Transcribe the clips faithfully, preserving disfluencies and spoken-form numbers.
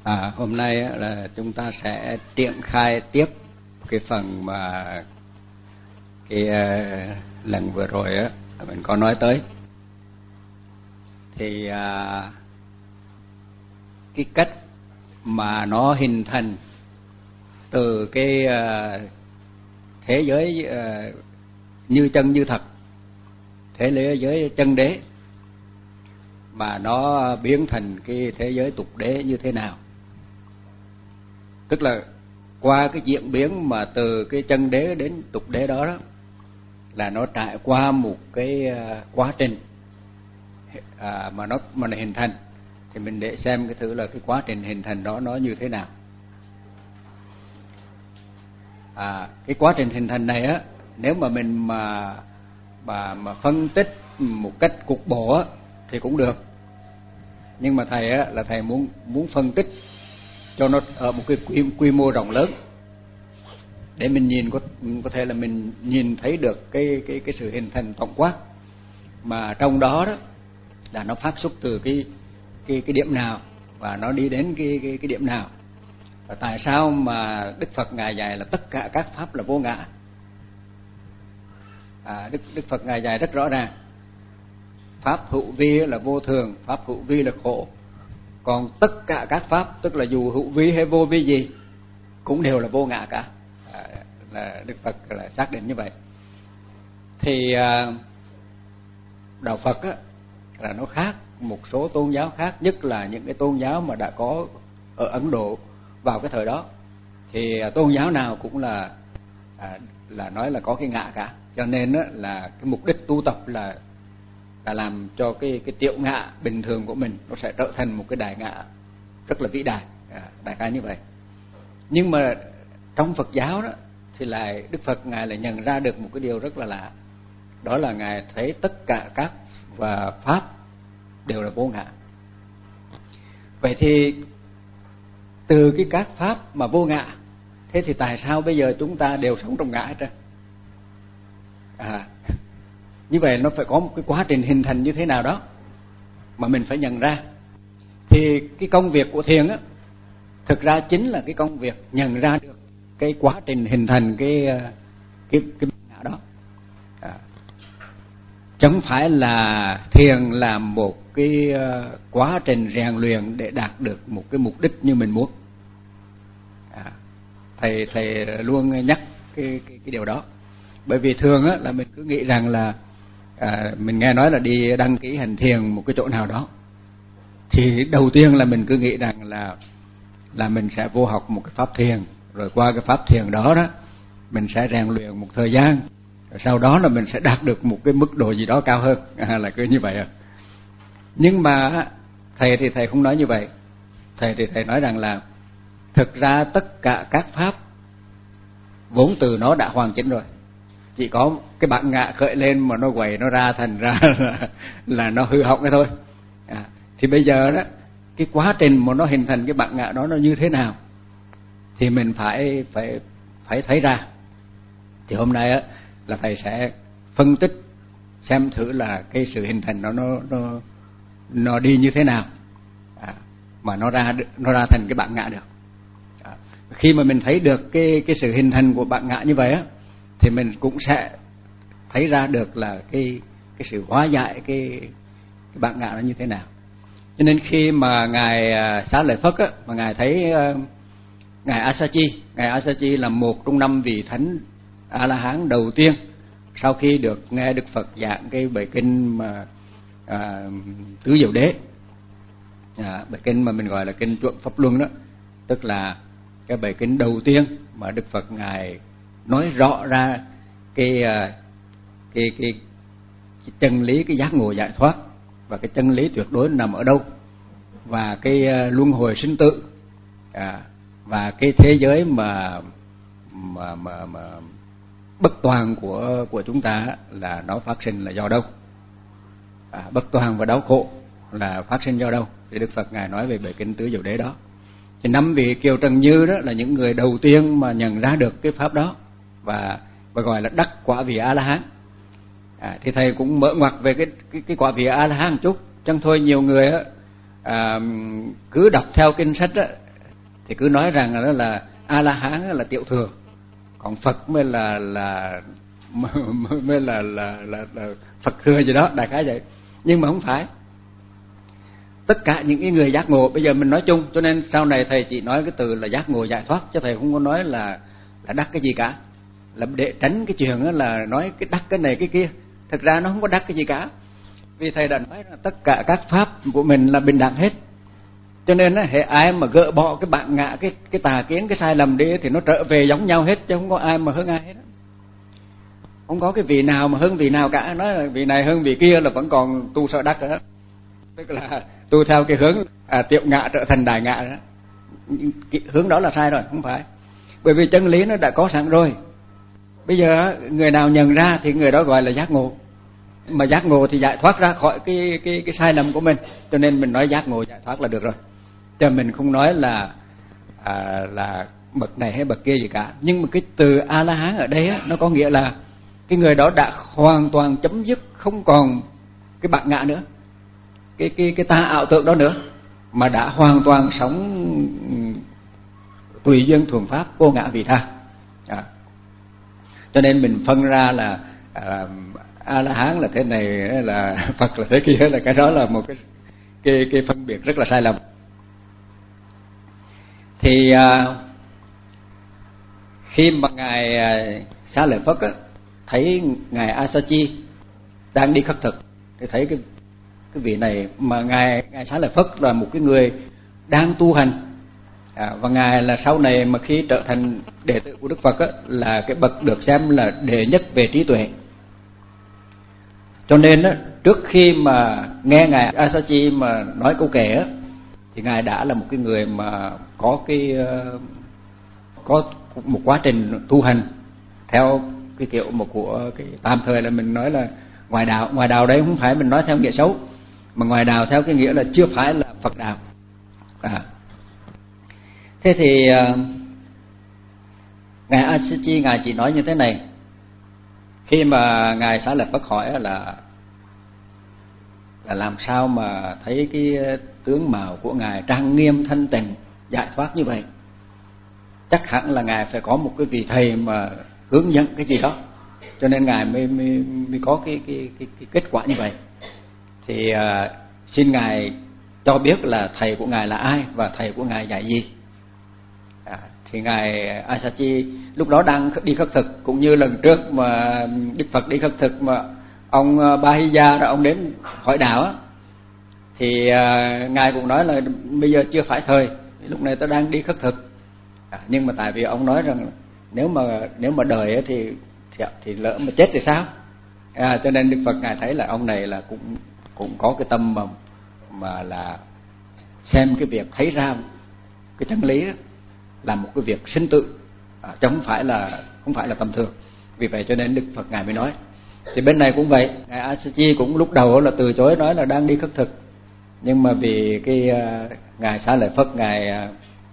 À, hôm nay á, là chúng ta sẽ triển khai tiếp cái phần mà cái uh, lần vừa rồi á mình có nói tới. Thì uh, cái cách mà nó hình thành từ cái uh, thế giới uh, như chân như thật, thế giới chân đế, mà nó biến thành cái thế giới tục đế như thế nào. Tức là qua cái diễn biến mà từ cái chân đế đến tục đế đó, đó là nó trải qua một cái quá trình à, mà nó mà nó hình thành. Thì mình để xem cái thử là cái quá trình hình thành đó nó như thế nào. À, cái quá trình hình thành này á, nếu mà mình mà mà mà phân tích một cách cục bộ á thì cũng được. Nhưng mà thầy á là thầy muốn muốn phân tích cho nó ở một cái quy, quy mô rộng lớn, để mình nhìn có có thể là mình nhìn thấy được cái cái cái sự hình thành tổng quát, mà trong đó đó là nó phát xuất từ cái cái cái điểm nào và nó đi đến cái cái cái điểm nào. Và tại sao mà Đức Phật ngài dạy là tất cả các pháp là vô ngã? À, Đức Đức Phật ngài dạy rất rõ ràng. Pháp hữu vi là vô thường, pháp hữu vi là khổ. Còn tất cả các pháp, tức là dù hữu vi hay vô vi gì, cũng đều là vô ngã cả. À, là Đức Phật là xác định như vậy. Thì à, đạo Phật á, là nó khác một số tôn giáo khác, nhất là những cái tôn giáo mà đã có ở Ấn Độ vào cái thời đó. Thì tôn giáo nào cũng là à, là nói là có cái ngã cả. Cho nên á, là cái mục đích tu tập là là làm cho cái cái tiểu ngã bình thường của mình nó sẽ trở thành một cái đại ngã rất là vĩ đại, à, đại khái như vậy. Nhưng mà trong Phật giáo đó thì lại Đức Phật ngài lại nhận ra được một cái điều rất là lạ, đó là ngài thấy tất cả các và pháp đều là vô ngã. Vậy thì từ cái các pháp mà vô ngã, thế thì tại sao bây giờ chúng ta đều sống trong ngã hết trơn? À, như vậy nó phải có một cái quá trình hình thành như thế nào đó mà mình phải nhận ra. Thì cái công việc của thiền á, thực ra chính là cái công việc nhận ra được cái quá trình hình thành cái cái cái ngã đó. À, chẳng phải là thiền là một cái quá trình rèn luyện để đạt được một cái mục đích như mình muốn. À, thầy thầy luôn nhắc cái cái, cái điều đó. Bởi vì thường á là mình cứ nghĩ rằng là à, mình nghe nói là đi đăng ký hành thiền một cái chỗ nào đó, thì đầu tiên là mình cứ nghĩ rằng là là mình sẽ vô học một cái pháp thiền, rồi qua cái pháp thiền đó đó mình sẽ rèn luyện một thời gian, rồi sau đó là mình sẽ đạt được một cái mức độ gì đó cao hơn, à, là cứ như vậy à. Nhưng mà thầy thì thầy không nói như vậy. Thầy thì thầy nói rằng là thực ra tất cả các pháp vốn từ nó đã hoàn chỉnh rồi, chỉ có cái bản ngã khởi lên mà nó quậy nó ra, thành ra là, là nó hư hỏng cái thôi. À, thì bây giờ đó cái quá trình mà nó hình thành cái bản ngã đó nó như thế nào thì mình phải phải phải thấy ra. Thì hôm nay á là thầy sẽ phân tích xem thử là cái sự hình thành nó nó nó nó đi như thế nào, à, mà nó ra nó ra thành cái bản ngã được. À, khi mà mình thấy được cái cái sự hình thành của bản ngã như vậy á, thì mình cũng sẽ thấy ra được là cái cái sự hóa giải cái, cái bản ngã nó như thế nào. Cho nên khi mà ngài Xá Lợi Phất á, mà ngài thấy uh, ngài Asachi, ngài Asachi là một trong năm vị thánh A La Hán đầu tiên sau khi được nghe Đức Phật giảng cái bài kinh mà à, Tứ Diệu Đế, à, bài kinh mà mình gọi là kinh Chuẩn Pháp Luân đó, tức là cái bài kinh đầu tiên mà Đức Phật ngài nói rõ ra cái cái cái, cái chân lý, cái giác ngộ giải thoát, và cái chân lý tuyệt đối nằm ở đâu, và cái luân hồi sinh tử, à, và cái thế giới mà mà mà, mà bất toàn của của chúng ta là nó phát sinh là do đâu, à, bất toàn và đau khổ là phát sinh do đâu. Thì Đức Phật ngài nói về bài kinh Tứ Diệu Đế đó. Thì năm vị Kiều Trần Như đó là những người đầu tiên mà nhận ra được cái pháp đó, và và gọi là đắc quả vị A La Hán. À, thì thầy cũng mở ngoặt về cái cái, cái quả vị A La Hán một chút, chẳng thôi nhiều người á, à, cứ đọc theo kinh sách á, thì cứ nói rằng là, là A La Hán là tiểu thừa, còn Phật mới là là mới là là, là, là Phật thừa gì đó, đại khái vậy. Nhưng mà không phải. Tất cả những cái người giác ngộ, bây giờ mình nói chung, cho nên sau này thầy chỉ nói cái từ là giác ngộ giải thoát, chứ thầy không có nói là là đắc cái gì cả, là để tránh cái chuyện là nói cái đắc cái này cái kia. Thực ra nó không có đắc cái gì cả, vì thầy đã nói là tất cả các pháp của mình là bình đẳng hết. Cho nên hệ ai mà gỡ bỏ cái bản ngã, cái cái tà kiến, cái sai lầm đi thì nó trở về giống nhau hết, chứ không có ai mà hơn ai hết. Không có cái vị nào mà hơn vị nào cả, nói là vị này hơn vị kia là vẫn còn tu sợ đắc đó. Tức là tu theo cái hướng à, tiểu ngã trở thành đại ngã đó. Cái hướng đó là sai rồi, không phải. Bởi vì chân lý nó đã có sẵn rồi. Bây giờ người nào nhận ra thì người đó gọi là giác ngộ. Mà giác ngộ thì giải thoát ra khỏi cái cái cái sai lầm của mình. Cho nên mình nói giác ngộ giải thoát là được rồi. Cho mình không nói là à, là bậc này hay bậc kia gì cả. Nhưng mà cái từ A La Hán ở đây á, nó có nghĩa là cái người đó đã hoàn toàn chấm dứt, không còn cái bản ngã nữa, cái cái cái ta ảo tưởng đó nữa, mà đã hoàn toàn sống tùy duyên thuần pháp, vô ngã vị tha. À. Cho nên mình phân ra là à, A La Hán là thế này, là Phật là thế kia, là cái đó là một cái cái cái phân biệt rất là sai lầm. Thì à, khi mà ngài Xá Lợi Phất á, thấy ngài Asachi đang đi khất thực, thì thấy cái cái vị này, mà ngài ngài Xá Lợi Phất là một cái người đang tu hành, à, và ngài là sau này mà khi trở thành đệ tử của Đức Phật á, là cái bậc được xem là đệ nhất về trí tuệ. Cho nên á, trước khi mà nghe ngài Asachi mà nói câu kệ á, thì ngài đã là một cái người mà có cái có một quá trình tu hành theo cái kiểu một của cái tạm thời là mình nói là ngoài đạo. Ngoài đạo đấy không phải mình nói theo nghĩa xấu, mà ngoài đạo theo cái nghĩa là chưa phải là Phật đạo. À. Thế thì uh, ngài Asachi ngài chỉ nói như thế này, khi mà ngài Xá Lợi Phất hỏi là là làm sao mà thấy cái tướng mạo của ngài trang nghiêm thanh tịnh giải thoát như vậy, chắc hẳn là ngài phải có một cái vị thầy mà hướng dẫn cái gì đó, cho nên ngài mới mới, mới có cái, cái cái cái kết quả như vậy. Thì uh, xin ngài cho biết là thầy của ngài là ai và thầy của ngài dạy gì. À, thì ngài Asachi lúc đó đang đi khất thực, cũng như lần trước mà Đức Phật đi khất thực mà ông Bahiya đó ông đến hỏi đạo á, thì uh, ngài cũng nói là bây giờ chưa phải thời, lúc này tôi đang đi khất thực. À, nhưng mà tại vì ông nói rằng nếu mà nếu mà đời thì thì, thì lỡ mà chết thì sao? À, cho nên Đức Phật ngài thấy là ông này là cũng cũng có cái tâm mà mà là xem cái việc thấy ra cái chân lý đó là một cái việc sinh tử, à, chứ không phải là không phải là tầm thường. Vì vậy cho nên Đức Phật ngài mới nói. Thì bên này cũng vậy, ngài Asachi cũng lúc đầu là từ chối, nói là đang đi khất thực, nhưng mà vì cái uh, ngài Xá Lợi Phất ngài uh,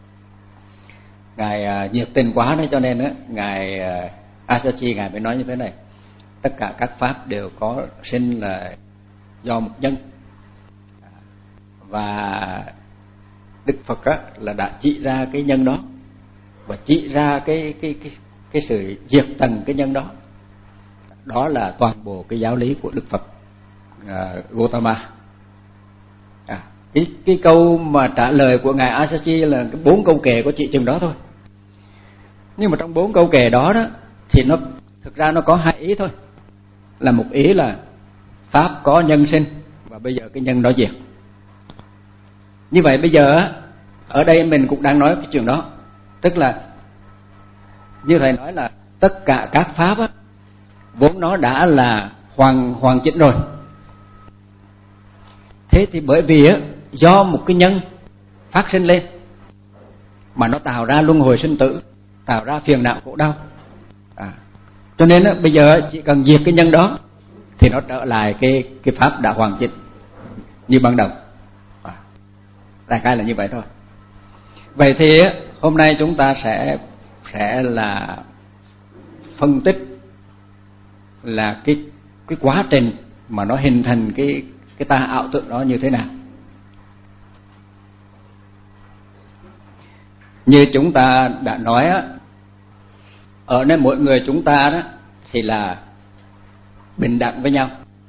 ngài uh, nhiệt tình quá đấy, cho nên á ngài uh, Asachi ngài mới nói như thế này: tất cả các pháp đều có sinh là do một nhân, và Đức Phật á là đã chỉ ra cái nhân đó và chỉ ra cái cái cái cái sự diệt tận cái nhân đó. Đó là toàn bộ cái giáo lý của Đức Phật uh, Gautama. À, cái cái câu mà trả lời của ngài Asachi là cái bốn câu kệ của chị chừng đó thôi. Nhưng mà trong bốn câu kệ đó đó thì nó thực ra nó có hai ý thôi. Là một ý là pháp có nhân sinh và bây giờ cái nhân đó diệt. Như vậy bây giờ ở đây mình cũng đang nói cái chuyện đó, tức là như thầy nói là tất cả các pháp á, vốn nó đã là hoàn hoàn chỉnh rồi. Thế thì bởi vì á, do một cái nhân phát sinh lên mà nó tạo ra luân hồi sinh tử, tạo ra phiền não khổ đau. À, cho nên á, bây giờ chỉ cần diệt cái nhân đó thì nó trở lại cái cái pháp đã hoàn chỉnh như ban đầu. À, đại khái là như vậy thôi. Vậy thì á, hôm nay chúng ta sẽ sẽ là phân tích là cái cái quá trình mà nó hình thành cái cái ta ảo tưởng đó như thế nào. Như chúng ta đã nói á, ở nơi mỗi người chúng ta đó thì là bình đẳng với nhau,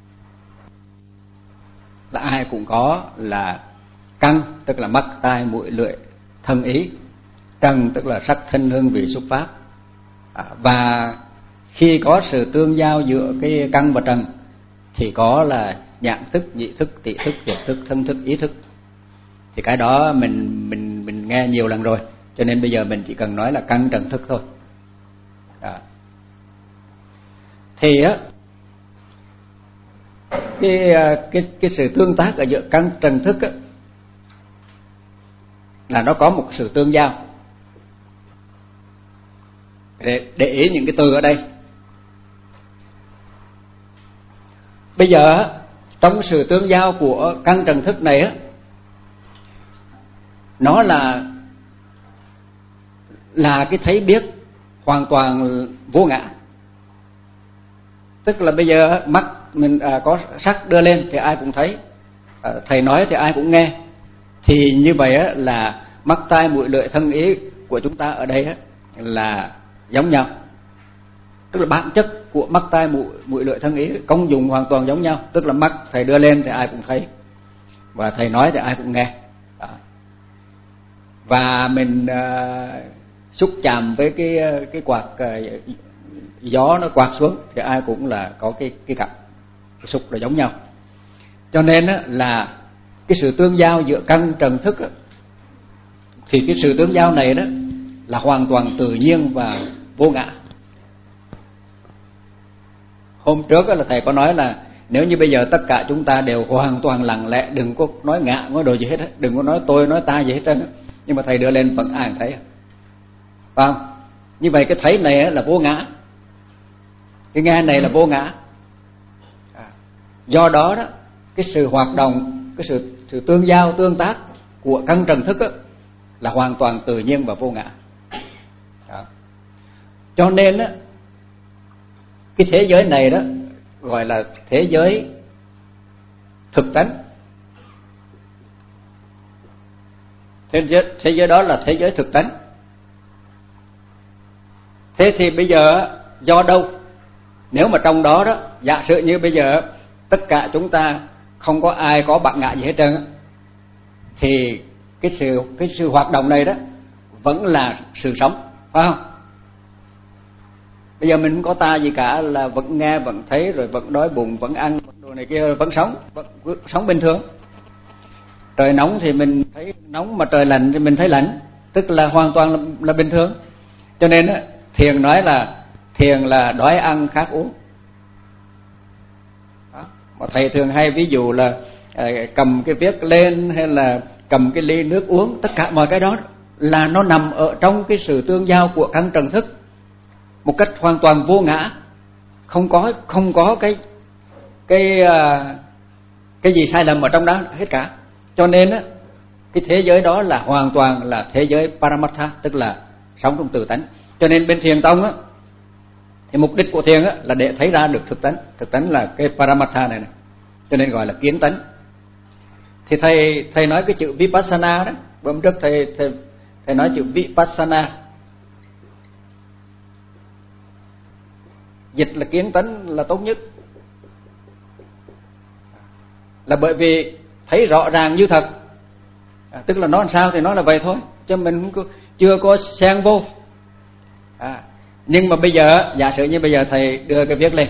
là ai cũng có là căn, tức là mắt tai mũi lưỡi thân ý, trần tức là sắc thân hương vị xúc pháp. À, và khi có sự tương giao giữa cái căn và trần thì có là nhãn thức, nhị thức, tỷ thức, thiệt thức, thân thức, ý thức. Thì cái đó mình mình mình nghe nhiều lần rồi, cho nên bây giờ mình chỉ cần nói là căn trần thức thôi. À. Thì á cái cái cái sự tương tác ở giữa căn trần thức á, là nó có một sự tương giao. Để, để ý những cái từ ở đây. Bây giờ trong sự tương giao của căn trần thức này á, nó là là cái thấy biết hoàn toàn vô ngã. Tức là bây giờ mắt mình à, có sắc đưa lên thì ai cũng thấy, à, thầy nói thì ai cũng nghe. Thì như vậy á, là mắt tai mũi lưỡi thân ý của chúng ta ở đây á, là giống nhau. Tức là bản chất của mắt tai mũi, mũi lưỡi thân ý công dụng hoàn toàn giống nhau. Tức là mắt thầy đưa lên thì ai cũng thấy, và thầy nói thì ai cũng nghe. Đó. Và mình uh, xúc chạm với cái cái quạt uh, gió nó quạt xuống thì ai cũng là có cái cái cảm cái xúc là giống nhau. Cho nên á, là cái sự tương giao giữa căn trần thức á, thì cái sự tương giao này đó là hoàn toàn tự nhiên và vô ngã. Hôm trước là thầy có nói là nếu như bây giờ tất cả chúng ta đều hoàn toàn lặng lẽ, đừng có nói ngã, nói đồ gì hết, đừng có nói tôi, nói ta gì hết trơn, nhưng mà thầy đưa lên vẫn ai thấy, phải không? Như vậy cái thấy này là vô ngã, cái nghe này là vô ngã. Do đó đó, cái sự hoạt động, cái sự sự tương giao tương tác của căn trần thức đó, là hoàn toàn tự nhiên và vô ngã. Đó. Cho nên đó, cái thế giới này đó gọi là thế giới thực tánh. Thế giới, thế giới đó là thế giới thực tánh. Thế thì bây giờ do đâu? Nếu mà trong đó đó, giả sử như bây giờ tất cả chúng ta không có ai có bản ngã gì hết trơn, thì cái sự cái sự hoạt động này đó vẫn là sự sống, phải không? Bây giờ mình không có ta gì cả, là vẫn nghe, vẫn thấy, rồi vẫn đói bụng, vẫn ăn, vẫn đồ này kia, vẫn sống, vẫn sống bình thường. Trời nóng thì mình thấy nóng, mà trời lạnh thì mình thấy lạnh, tức là hoàn toàn là, là bình thường. Cho nên á, thiền nói là thiền là đói ăn khát uống. Đó. Mà thầy thường hay ví dụ là à, cầm cái viết lên hay là cầm cái ly nước uống, tất cả mọi cái đó là nó nằm ở trong cái sự tương giao của căn trần thức một cách hoàn toàn vô ngã, không có không có cái cái cái gì sai lầm ở trong đó hết cả. Cho nên á, cái thế giới đó là hoàn toàn là thế giới Paramatha, tức là sống trong tự tánh. Cho nên bên Thiền tông á, thì mục đích của thiền á là để thấy ra được thực tánh. Thực tánh là cái Paramatha này này, cho nên gọi là kiến tánh. Thì thầy thầy nói cái chữ Vipassana đó, hôm trước thầy thầy thầy nói chữ Vipassana, dịch là kiến tánh là tốt nhất, là bởi vì thấy rõ ràng như thật. À, tức là nó làm sao thì nó là vậy thôi, chứ mình không có, chưa có xen vô. À, nhưng mà bây giờ giả sử như bây giờ thầy đưa cái viết lên,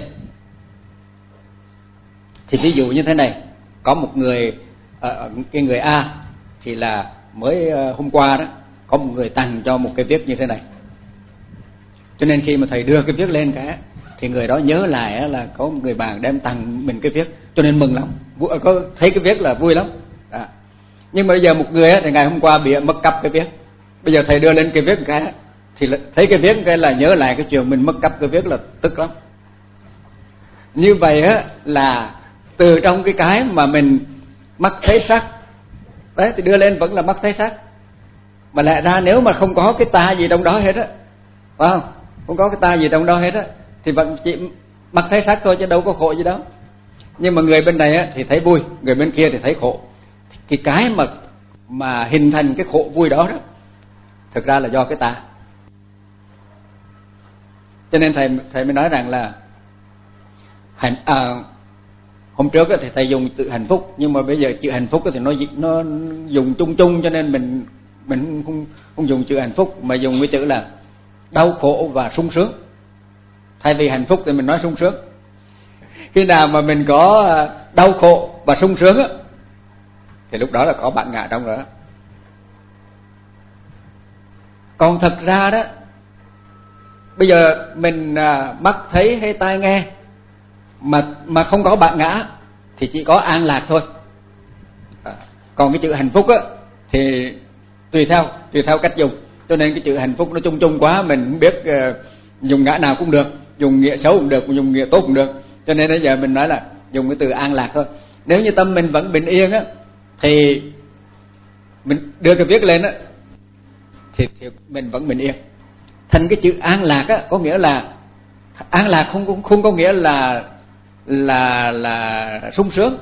thì ví dụ như thế này, có một người uh, cái người A thì là mới uh, hôm qua đó có một người tặng cho một cái viết như thế này, cho nên khi mà thầy đưa cái viết lên cái thì người đó nhớ lại là có một người bạn đem tặng mình cái viết, cho nên mừng lắm, có thấy cái viết là vui lắm. À. Nhưng mà bây giờ một người thì ngày hôm qua bị mất cắp cái viết, bây giờ thầy đưa lên cái viết cái thì thấy cái viết cái là nhớ lại cái chuyện mình mất cắp cái viết, là tức lắm. Như vậy á là từ trong cái cái mà mình mắt thấy sắc đấy thì đưa lên vẫn là mắt thấy sắc, mà lẽ ra nếu mà không có cái ta gì trong đó hết á, phải không? Không có cái ta gì trong đó hết á thì vẫn chỉ mắt thấy sắc thôi, chứ đâu có khổ gì đâu. Nhưng mà người bên này á thì thấy vui, người bên kia thì thấy khổ. Cái cái mà mà hình thành cái khổ vui đó đó thực ra là do cái ta. Cho nên thầy thầy mới nói rằng là hạnh à, hôm trước thì thầy dùng từ hạnh phúc, nhưng mà bây giờ chữ hạnh phúc thì nó nó dùng chung chung, cho nên mình mình không không dùng chữ hạnh phúc mà dùng cái chữ là đau khổ và sung sướng. Thay vì hạnh phúc thì mình nói sung sướng. Khi nào mà mình có đau khổ và sung sướng á, thì lúc đó là có bản ngã trong đó. Còn thật ra đó, bây giờ mình à, mắt thấy hay tai nghe mà mà không có bản ngã thì chỉ có an lạc thôi. À, còn cái chữ hạnh phúc á thì tùy theo tùy theo cách dùng, cho nên cái chữ hạnh phúc nó chung chung quá, mình không biết uh, dùng ngã nào cũng được, dùng nghĩa xấu cũng được, dùng nghĩa tốt cũng được. Cho nên bây giờ mình nói là dùng cái từ an lạc thôi. Nếu như tâm mình vẫn bình yên á thì mình đưa cái viết lên á thì, thì mình vẫn bình yên. Thành cái chữ an lạc á có nghĩa là an lạc không không, không có nghĩa là là là sung sướng.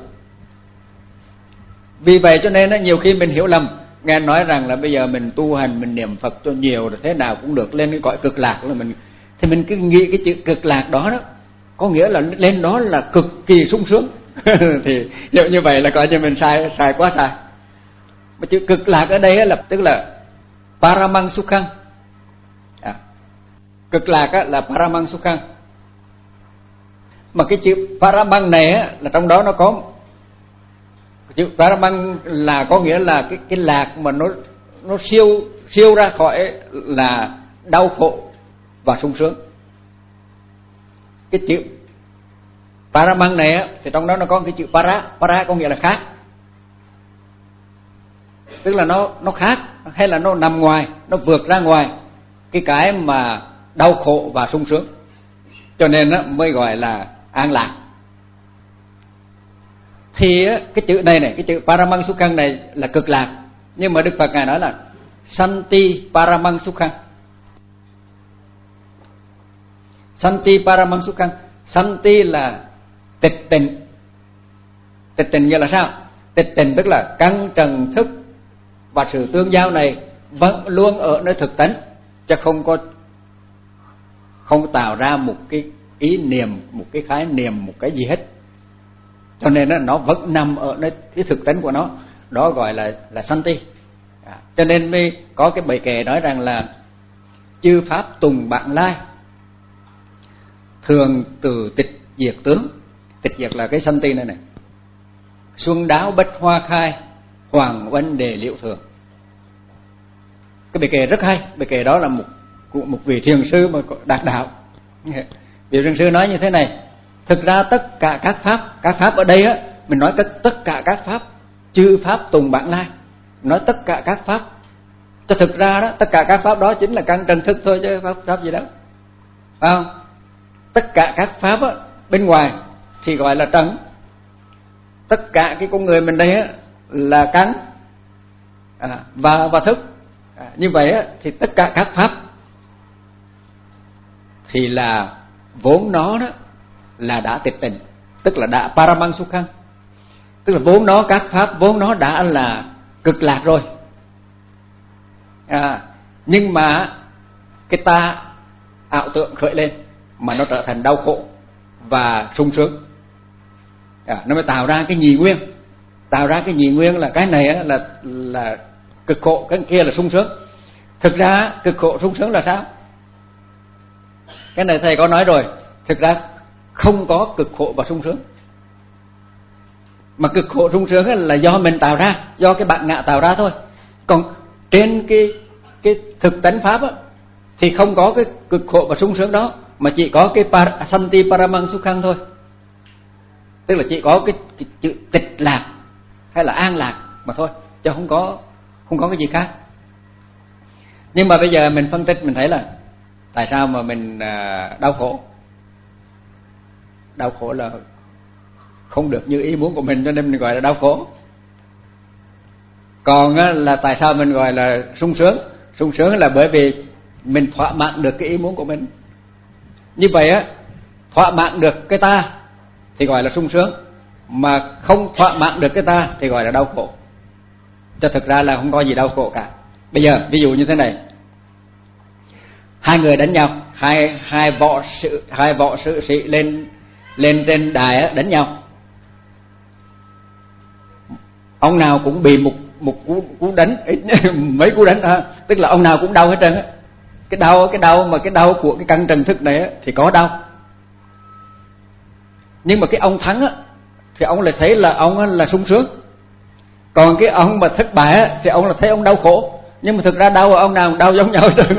Vì vậy cho nên á, nhiều khi mình hiểu lầm, nghe nói rằng là bây giờ mình tu hành, mình niệm Phật cho nhiều rồi thế nào cũng được, lên cái cõi cực lạc là mình, thì mình cứ nghĩ cái chữ cực lạc đó đó có nghĩa là lên đó là cực kỳ sung sướng. Thì nếu như vậy là coi như mình sai sai quá sai. Mà chữ cực lạc ở đây là tức là Paramang Sukhang. À, cực lạc á, là Paramang Sukhang. Mà cái chữ Paramang này á, là trong đó nó có chữ Paramang là có nghĩa là cái cái lạc mà nó nó siêu siêu ra khỏi là đau khổ và sung sướng. Cái chữ Paramang này á, thì trong đó nó có cái chữ Para, Para có nghĩa là khác. Tức là nó nó khác hay là nó nằm ngoài, nó vượt ra ngoài cái cái mà đau khổ và sung sướng. Cho nên á mới gọi là an lạc. Thì á, cái chữ này này, cái chữ Paramang Sukhang này là cực lạc, nhưng mà Đức Phật ngài nói là Santi Paramang Sukhang. Santi Paramang Sukhang. Santi là tịch tịnh. Tịch tịnh nghĩa là sao? Tịch tịnh tức là căn trần thức và sự tương giao này vẫn luôn ở nơi thực tánh, chứ không có không tạo ra một cái ý niệm, một cái khái niệm, một cái gì hết. Cho nên đó, nó vẫn nằm ở nơi cái thực tánh của nó, đó gọi là là Santi. À, cho nên mới có cái bài kệ nói rằng là chư pháp tùng bạn lai, thường từ tịch diệt tướng. Tịch diệt là cái Santi này này. Xuân đáo bách hoa khai, hoàng oanh đề liệu thường. Cái bài kệ rất hay. Bài kệ đó là một một vị thiền sư mà đạt đạo. Vị thiền sư nói như thế này: thực ra tất cả các pháp, các pháp ở đây á, mình nói tất cả các pháp, chư pháp tùng bản lai, nói tất cả các pháp. Cho thực ra đó, tất cả các pháp đó chính là căn trần thức thôi chứ pháp pháp gì đó, phải không? Tất cả các pháp á, bên ngoài thì gọi là trần. Tất cả cái con người mình đây á, là căn à, và và thức. À, như vậy á, thì tất cả các pháp thì là vốn nó đó là đã tịch tịnh, tức là đã Paramang Sukhang, tức là vốn nó các pháp vốn nó đã là cực lạc rồi. À, nhưng mà cái ta ảo tưởng khởi lên mà nó trở thành đau khổ và sung sướng. À, nó mới tạo ra cái nhị nguyên, tạo ra cái nhị nguyên là cái này là là cực khổ, cái kia là sung sướng. Thực ra cực khổ sung sướng là sao? Cái này thầy có nói rồi, thực ra không có cực khổ và sung sướng. Mà cực khổ sung sướng là do mình tạo ra, do cái bản ngã tạo ra thôi. Còn trên cái cái thực tánh pháp á, thì không có cái cực khổ và sung sướng đó, mà chỉ có cái par, Santi Paramang Sukhang thôi. Tức là chỉ có cái, cái chữ tịch lạc hay là an lạc mà thôi, chứ không có không có cái gì khác. Nhưng mà bây giờ mình phân tích mình thấy là tại sao mà mình đau khổ? Đau khổ là không được như ý muốn của mình, cho nên mình gọi là đau khổ. Còn là tại sao mình gọi là sung sướng? Sung sướng là bởi vì mình thỏa mãn được cái ý muốn của mình. Như vậy á, thỏa mãn được cái ta thì gọi là sung sướng, mà không thỏa mãn được cái ta thì gọi là đau khổ. Cho thực ra là không có gì đau khổ cả. Bây giờ ví dụ như thế này, hai người đánh nhau, hai hai võ sự hai võ sự sĩ lên lên trên đài á, đánh nhau. Ông nào cũng bị một một cú cú đánh, mấy cú đánh à, tức là ông nào cũng đau hết trơn á. Cái đau cái đau mà cái đau của cái căn trần thức này á, thì có đau. Nhưng mà cái ông thắng á thì ông lại thấy là ông là sung sướng. Còn cái ông mà thất bại á thì ông là thấy ông đau khổ. Nhưng mà thực ra đau ông nào cũng đau giống nhau hết trơn.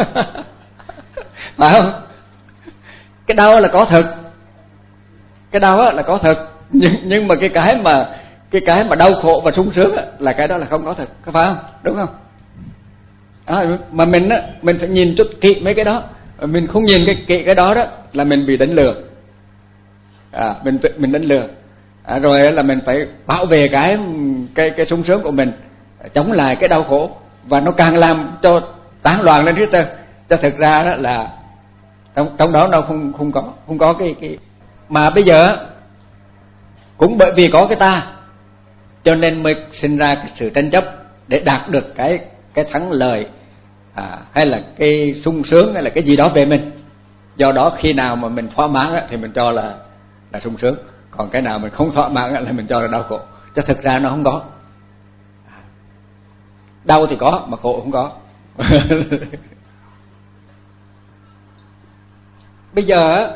Phải không? Cái đau là có thật. Cái đau á là có thật, nhưng nhưng mà cái cái mà cái cái mà đau khổ và sung sướng á, là cái đó là không có thật, có phải không? Đúng không? À, mà mình á, mình phải nhìn chút kỹ mấy cái đó. Mình không nhìn cái kỹ cái đó đó là mình bị đánh lừa. À, mình mình đánh lừa. À, rồi là mình phải bảo vệ cái cái cái sung sướng của mình, chống lại cái đau khổ, và nó càng làm cho tán loạn lên hết trơn. Cho thực ra đó là trong trong đó nó không không có không có cái cái mà bây giờ cũng bởi vì có cái ta cho nên mới sinh ra cái sự tranh chấp để đạt được cái cái thắng lợi, à, hay là cái sung sướng, hay là cái gì đó về mình. Do đó khi nào mà mình thỏa mãn thì mình cho là là sung sướng, còn cái nào mình không thỏa mãn là mình cho là đau khổ. Cho thực ra nó không có. Đau thì có mà khổ không có. Bây giờ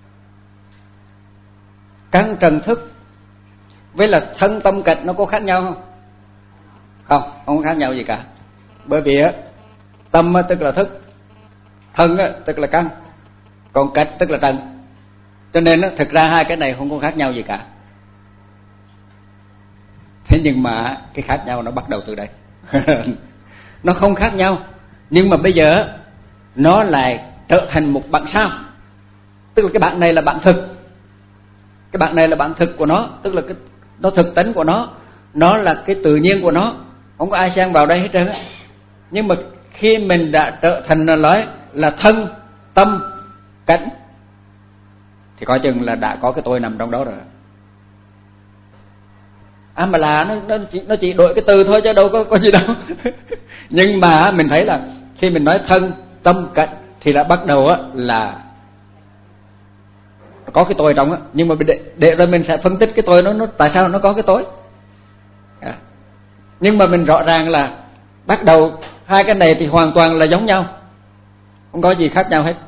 căn trần thức với là thân tâm cật nó có khác nhau không? Không, không khác nhau gì cả. Bởi vì á, tâm tức là thức, thân tức là căn, còn cật tức là trần. Cho nên á, thực ra hai cái này không có khác nhau gì cả. Thế nhưng mà cái khác nhau nó bắt đầu từ đây. Nó không khác nhau, nhưng mà bây giờ nó lại trở thành một bạn sao. Tức là cái bạn này là bạn thực, cái bạn này là bạn thực của nó, tức là cái nó thực tính của nó, nó là cái tự nhiên của nó, không có ai xen vào đây hết trơn á. Nhưng mà khi mình đã trở thành là nói là thân, tâm, cảnh thì coi chừng là đã có cái tôi nằm trong đó rồi. À mà là nó nó chỉ nó chỉ đổi cái từ thôi chứ đâu có có gì đâu. Nhưng mà mình thấy là khi mình nói thân, tâm, cảnh thì đã bắt đầu á là có cái tôi trong á, nhưng mà để, để rồi mình sẽ phân tích cái tôi nó nó tại sao nó có cái tôi. À. Nhưng mà mình rõ ràng là bắt đầu hai cái này thì hoàn toàn là giống nhau, không có gì khác nhau hết.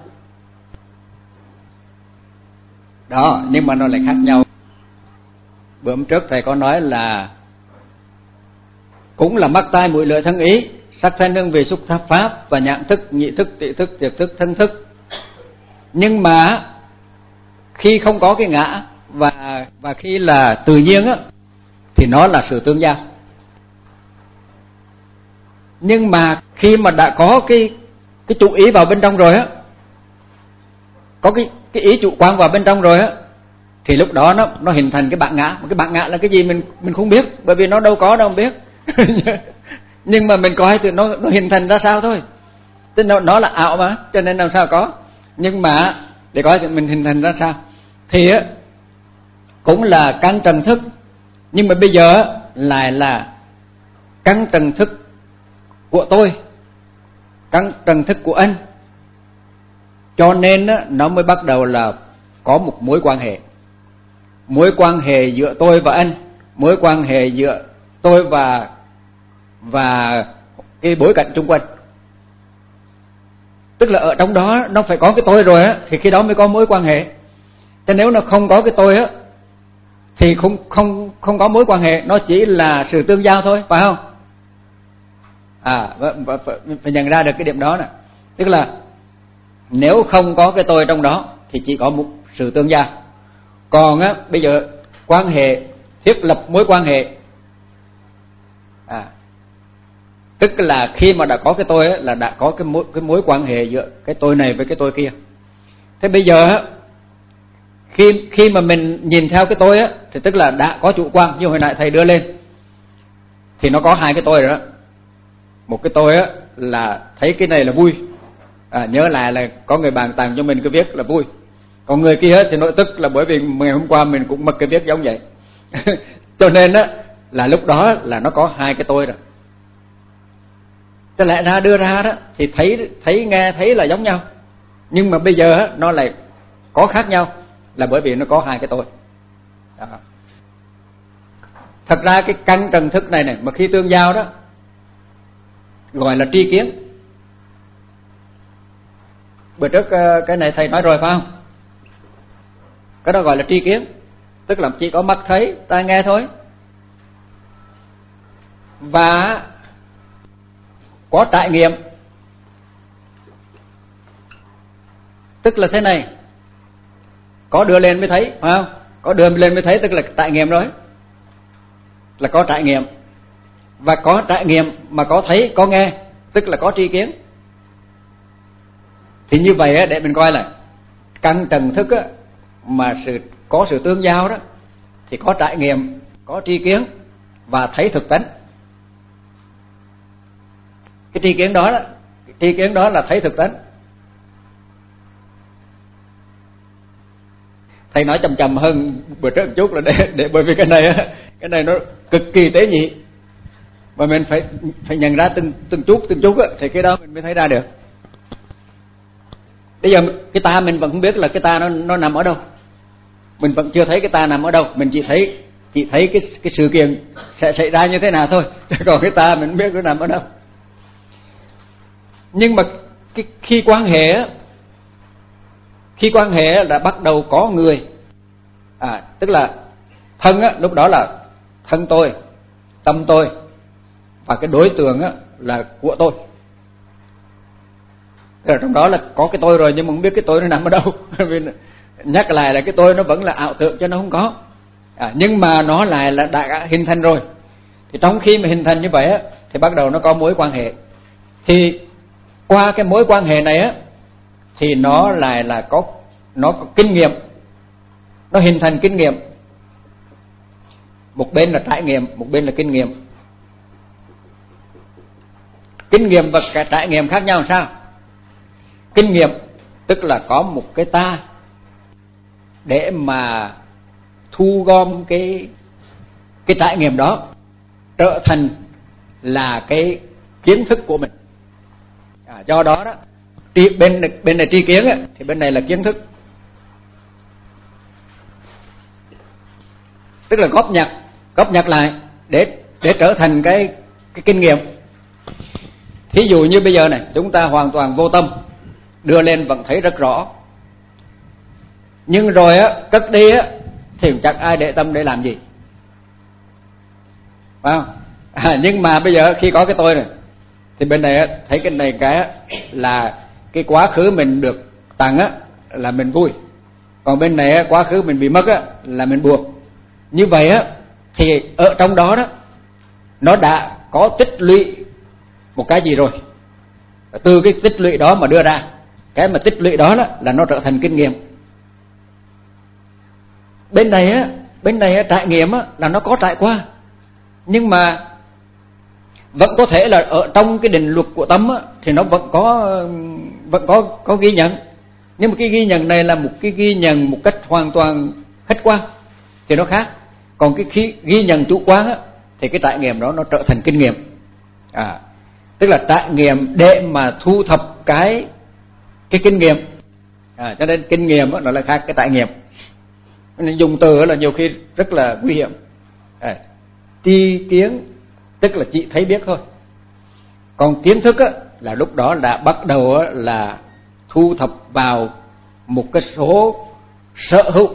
Đó, nhưng mà nó lại khác nhau. Bữa hôm trước thầy có nói là cũng là mắt tai mũi lưỡi thân ý, sắc thanh hương vị xúc pháp và nhãn thức, nhị thức, tị thức, thiệt thức, thân thức. Nhưng mà khi không có cái ngã và và khi là tự nhiên á thì nó là sự tương giao. Nhưng mà khi mà đã có cái cái chủ ý vào bên trong rồi á, có cái cái ý chủ quan vào bên trong rồi á, thì lúc đó nó nó hình thành cái bản ngã. Cái bản ngã là cái gì mình mình không biết, bởi vì nó đâu có đâu biết. Nhưng mà mình coi thì nó nó hình thành ra sao thôi. Tức nó nó là ảo mà, cho nên làm sao có. Nhưng mà để coi thì mình hình thành ra sao thì á cũng là căn trần thức, nhưng mà bây giờ lại là căn trần thức của tôi, căn trần thức của anh. Cho nên á nó mới bắt đầu là có một mối quan hệ. Mối quan hệ giữa tôi và anh, mối quan hệ giữa tôi và và cái bối cảnh xung quanh. Tức là ở trong đó nó phải có cái tôi rồi á thì khi đó mới có mối quan hệ. Chứ nếu nó không có cái tôi á thì không không không có mối quan hệ, nó chỉ là sự tương giao thôi, phải không? À, phải nhận ra được cái điểm đó nè. Tức là nếu không có cái tôi trong đó thì chỉ có một sự tương giao. Còn á bây giờ quan hệ, thiết lập mối quan hệ, à, tức là khi mà đã có cái tôi á là đã có cái mối cái mối quan hệ giữa cái tôi này với cái tôi kia. Thế bây giờ á khi khi mà mình nhìn theo cái tôi á thì tức là đã có chủ quan, như hồi nãy thầy đưa lên thì nó có hai cái tôi rồi đó. Một cái tôi á là thấy cái này là vui, à, nhớ lại là có người bạn tặng cho mình cái viết là vui. Còn người kia thì nội tức là bởi vì ngày hôm qua mình cũng mất cái viết giống vậy. Cho nên á là lúc đó là nó có hai cái tôi rồi. Thế lẽ ra đưa ra đó thì thấy thấy nghe thấy là giống nhau, nhưng mà bây giờ nó lại có khác nhau, là bởi vì nó có hai cái tôi. Đó. Thật ra cái căn trần thức này này mà khi tương giao đó gọi là tri kiến. Bữa trước cái này thầy nói rồi phải không? Cái đó gọi là tri kiến, tức là chỉ có mắt thấy, tai nghe thôi. Và có trải nghiệm, tức là thế này, có đưa lên mới thấy, phải không? Có đưa lên mới thấy tức là trải nghiệm rồi, là có trải nghiệm. Và có trải nghiệm mà có thấy, có nghe, tức là có tri kiến. Thì như vậy để mình coi là căn trần thức mà sự có sự tương giao đó thì có trải nghiệm, có tri kiến và thấy thực tánh. Cái tri kiến đó, cái tri kiến đó là thấy thực tánh. Thầy nói chậm chậm hơn bữa trước một chút là để, để bởi vì cái này cái này nó cực kỳ tế nhị, mà mình phải phải nhận ra từng từng chút từng chút thì cái đó mình mới thấy ra được. Bây giờ cái ta mình vẫn không biết là cái ta nó nó nằm ở đâu, mình vẫn chưa thấy cái ta nằm ở đâu, mình chỉ thấy chỉ thấy cái cái sự kiện sẽ xảy ra như thế nào thôi, chứ còn cái ta mình không biết nó nằm ở đâu. Nhưng mà cái, khi quan hệ khi quan hệ là bắt đầu có người, à, tức là thân á, lúc đó là thân tôi, tâm tôi, và cái đối tượng á, là của tôi. Ở trong đó là có cái tôi rồi, nhưng mà không biết cái tôi nó nằm ở đâu. Nhắc lại là cái tôi nó vẫn là ảo tưởng cho nó không có, à, nhưng mà nó lại là đã hình thành rồi. Thì trong khi mà hình thành như vậy á, thì bắt đầu nó có mối quan hệ. Thì qua cái mối quan hệ này á, thì nó lại là có nó có kinh nghiệm, nó hình thành kinh nghiệm. Một bên là trải nghiệm, một bên là kinh nghiệm. Kinh nghiệm và cái trải nghiệm khác nhau làm sao? Kinh nghiệm tức là có một cái ta để mà thu gom cái cái trải nghiệm đó trở thành là cái kiến thức của mình. À, do đó đó, bên này, bên này tri kiến á, thì bên này là kiến thức. Tức là góp nhặt, góp nhặt lại để để trở thành cái cái kinh nghiệm. Thí dụ như bây giờ này, chúng ta hoàn toàn vô tâm, đưa lên vẫn thấy rất rõ. Nhưng rồi á, cất đi á, thì chẳng ai để tâm để làm gì, phải không? À, nhưng mà bây giờ khi có cái tôi này, thì bên này á, thấy cái này cái á, là cái quá khứ mình được tặng á, là mình vui. Còn bên này á, quá khứ mình bị mất á, là mình buồn. Như vậy á, thì ở trong đó đó, nó đã có tích lũy một cái gì rồi. Từ cái tích lũy đó mà đưa ra, cái mà tích lũy đó, đó là nó trở thành kinh nghiệm. Bên này á, bên này á, trải nghiệm á, là nó có trải qua, nhưng mà vẫn có thể là ở trong cái định luật của tâm á, thì nó vẫn có vẫn có có ghi nhận. Nhưng mà cái ghi nhận này là một cái ghi nhận một cách hoàn toàn khách quan thì nó khác. Còn cái khi ghi nhận chủ quan á, thì cái trải nghiệm đó nó trở thành kinh nghiệm. À, tức là trải nghiệm để mà thu thập cái cái kinh nghiệm. À, cho nên kinh nghiệm đó, nó là khác cái trải nghiệm. Nên dùng từ là nhiều khi rất là nguy hiểm. À, tri kiến tức là chỉ thấy biết thôi. Còn kiến thức á, là lúc đó đã bắt đầu á, là thu thập vào một cái số sở hữu.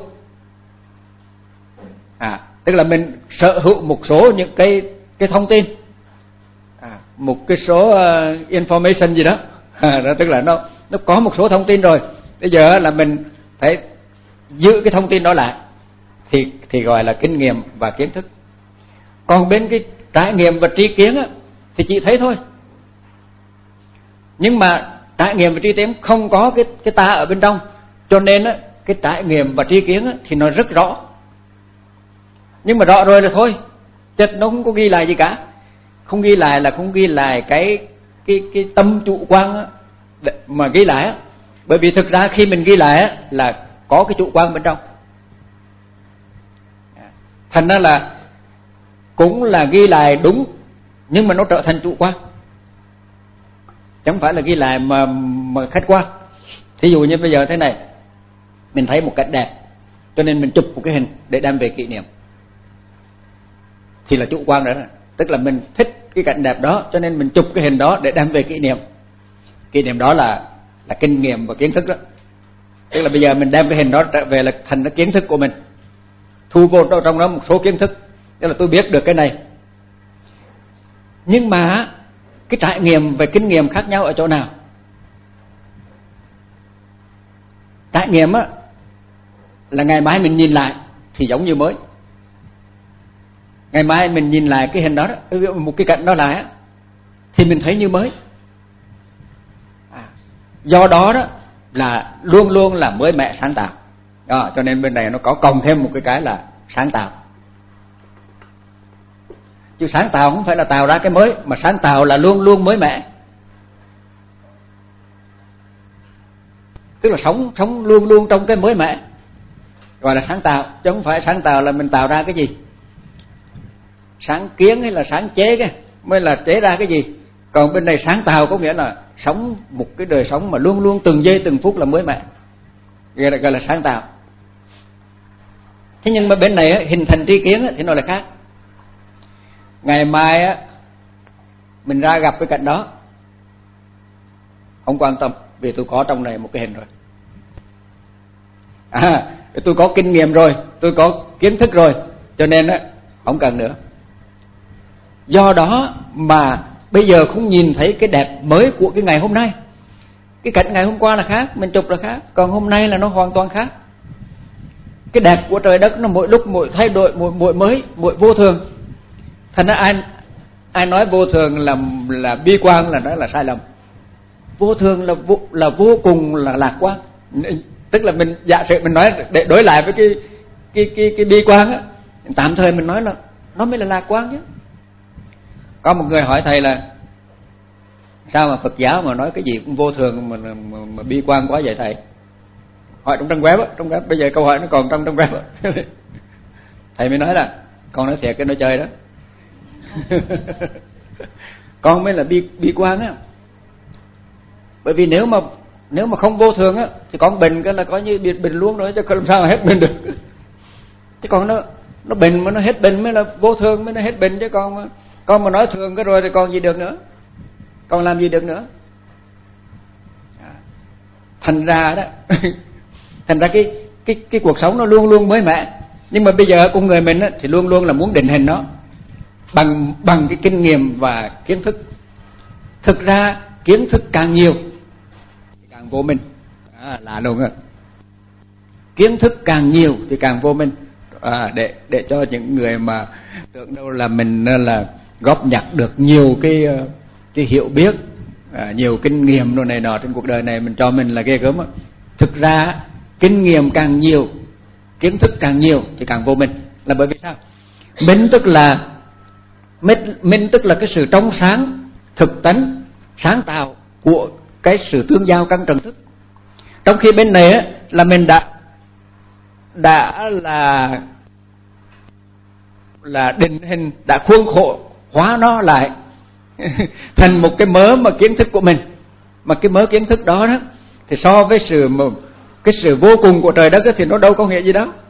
À, tức là mình sở hữu một số những cái cái thông tin, à, một cái số uh, information gì đó. À, đó tức là nó nó có một số thông tin rồi. Bây giờ là mình phải giữ cái thông tin đó lại, thì thì gọi là kinh nghiệm và kiến thức. Còn bên cái trải nghiệm và tri kiến á, thì chỉ thấy thôi. Nhưng mà trải nghiệm và tri kiến không có cái cái ta ở bên trong, cho nên á, cái trải nghiệm và tri kiến á, thì nó rất rõ. Nhưng mà rõ rồi là thôi, chết nó không có ghi lại gì cả. Không ghi lại là không ghi lại cái cái cái tâm chủ quan á, mà ghi lại á. Bởi vì thực ra khi mình ghi lại á, là có cái chủ quan bên trong. Thành ra là cũng là ghi lại đúng, nhưng mà nó trở thành chủ quan. chẳng phải là ghi lại mà mà khách quan. Thí dụ như bây giờ thế này, mình thấy một cảnh đẹp cho nên mình chụp một cái hình để đem về kỷ niệm, thì là chủ quan đó. Tức là mình thích cái cảnh đẹp đó cho nên mình chụp cái hình đó để đem về kỷ niệm. Kỷ niệm đó là là kinh nghiệm và kiến thức đó. Tức là bây giờ mình đem cái hình đó trở về là thành cái kiến thức của mình, thu vô trong đó một số kiến thức, tức là tôi biết được cái này. Nhưng mà cái trải nghiệm về kinh nghiệm khác nhau ở chỗ nào? Trải nghiệm á là ngày mai mình nhìn lại thì giống như mới. Ngày mai mình nhìn lại cái hình đó, đó một cái cảnh đó lại á, thì mình thấy như mới. À, do đó đó là luôn luôn là mới mẻ sáng tạo. Đó, cho nên bên này nó có cộng thêm một cái cái là sáng tạo. Chứ sáng tạo không phải là tạo ra cái mới, mà sáng tạo là luôn luôn mới mẻ. Tức là sống sống luôn luôn trong cái mới mẻ, gọi là sáng tạo. Chứ không phải sáng tạo là mình tạo ra cái gì, sáng kiến hay là sáng chế cái mới là chế ra cái gì. Còn bên này sáng tạo có nghĩa là sống một cái đời sống mà luôn luôn từng giây từng phút là mới mẻ, gọi là, gọi là sáng tạo. Thế nhưng mà bên này á, hình thành tri kiến á, thì nó là khác. Ngày mai á, mình ra gặp cái cảnh đó không quan tâm, vì tôi có trong này một cái hình rồi. À, tôi có kinh nghiệm rồi, tôi có kiến thức rồi, cho nên á không cần nữa. Do đó mà bây giờ không nhìn thấy cái đẹp mới của cái ngày hôm nay. Cái cảnh ngày hôm qua là khác, mình chụp là khác, còn hôm nay là nó hoàn toàn khác. Cái đẹp của trời đất nó mỗi lúc mỗi thay đổi, mỗi mỗi mới, mỗi vô thường. Thành ra ai ai nói vô thường là là bi quan là nói là sai lầm. Vô thường là vô, là vô cùng là lạc quan. Tức là mình giả sử mình nói để đối lại với cái cái cái cái bi quan á, tạm thời mình nói là nó mới là lạc quan chứ. Có một người hỏi thầy là sao mà Phật giáo mà nói cái gì cũng vô thường mà mà, mà bi quan quá vậy thầy? Hỏi trong trang web á, trong web bây giờ câu hỏi nó còn trong trong web á. Thầy mới nói là con nói thiệt cái nói chơi đó. Con mới là bi bi quan á. Bởi vì nếu mà nếu mà không vô thường á thì con bệnh cái là coi như biệt bệnh luôn rồi, chứ làm sao mà hết bệnh được. Chứ còn nó nó bệnh mà nó hết bệnh mới là vô thường, mới nó hết bệnh. Chứ con mà con mà nói thường cái rồi thì còn gì được nữa, còn làm gì được nữa. Thành ra đó thành ra cái cái cái cuộc sống nó luôn luôn mới mẻ. Nhưng mà bây giờ con người mình á, thì luôn luôn là muốn định hình nó bằng bằng cái kinh nghiệm và kiến thức. Thực ra kiến thức càng nhiều thì càng vô minh. À, là luôn á. Kiến thức càng nhiều thì càng vô minh. À, để để cho những người mà tưởng đâu là mình là góp nhặt được nhiều cái cái hiểu biết, à, nhiều kinh nghiệm đồ này nọ trên cuộc đời này, mình cho mình là ghê gớm á. Thực ra kinh nghiệm càng nhiều, kiến thức càng nhiều thì càng vô minh. Là bởi vì sao? Minh tức là minh, minh tức là cái sự trong sáng, thực tánh, sáng tạo của cái sự tương giao căn trần thức. Trong khi bên này á, là mình đã đã là là định hình, đã khuôn khổ hóa nó lại thành một cái mớ mà kiến thức của mình. Mà cái mớ kiến thức đó đó thì so với sự mà cái sự vô cùng của trời đất thì nó đâu có nghĩa gì đâu,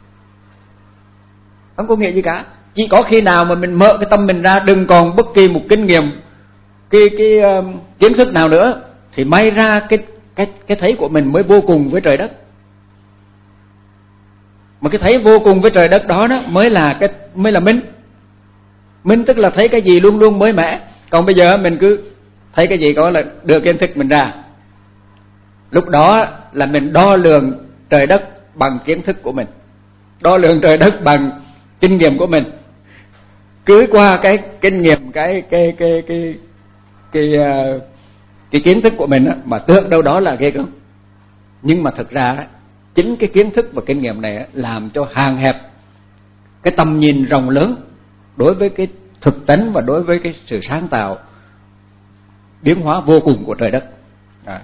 không có nghĩa gì cả. Chỉ có khi nào mà mình mở cái tâm mình ra, đừng còn bất kỳ một kinh nghiệm, cái cái uh, kiến thức nào nữa, thì may ra cái cái cái thấy của mình mới vô cùng với trời đất. Mà cái thấy vô cùng với trời đất đó đó mới là cái mới là minh. Minh tức là thấy cái gì luôn luôn mới mẻ. Còn bây giờ mình cứ thấy cái gì có là đưa kiến thức mình ra, lúc đó là mình đo lường trời đất bằng kiến thức của mình, đo lường trời đất bằng kinh nghiệm của mình. Cứ qua cái kinh nghiệm, cái cái cái cái cái cái, cái kiến thức của mình á, mà tưởng đâu đó là ghê gớm. Nhưng mà thực ra chính cái kiến thức và kinh nghiệm này làm cho hạn hẹp cái tầm nhìn rộng lớn đối với cái thực tánh và đối với cái sự sáng tạo biến hóa vô cùng của trời đất. À.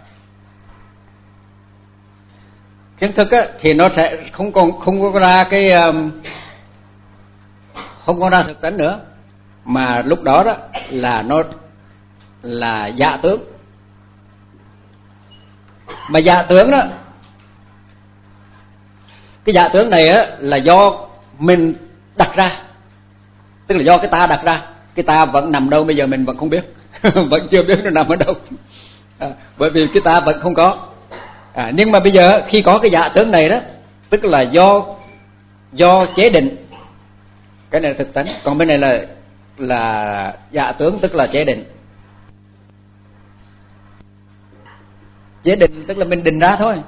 Kiến thức á, thì nó sẽ không còn không có ra cái um, không có ra thực tánh nữa, mà lúc đó đó là nó là giả tướng, Mà giả tướng đó, cái giả tướng này á là do mình đặt ra, tức là do cái ta đặt ra. Cái ta vẫn nằm đâu bây giờ mình vẫn không biết. Vẫn chưa biết nó nằm ở đâu, à, bởi vì cái ta vẫn không có. À, nhưng mà bây giờ khi có cái giả tướng này đó, tức là do do chế định. Cái này là thực tánh, còn bên này là là giả tướng, tức là chế định. Chế định tức là mình định ra thôi.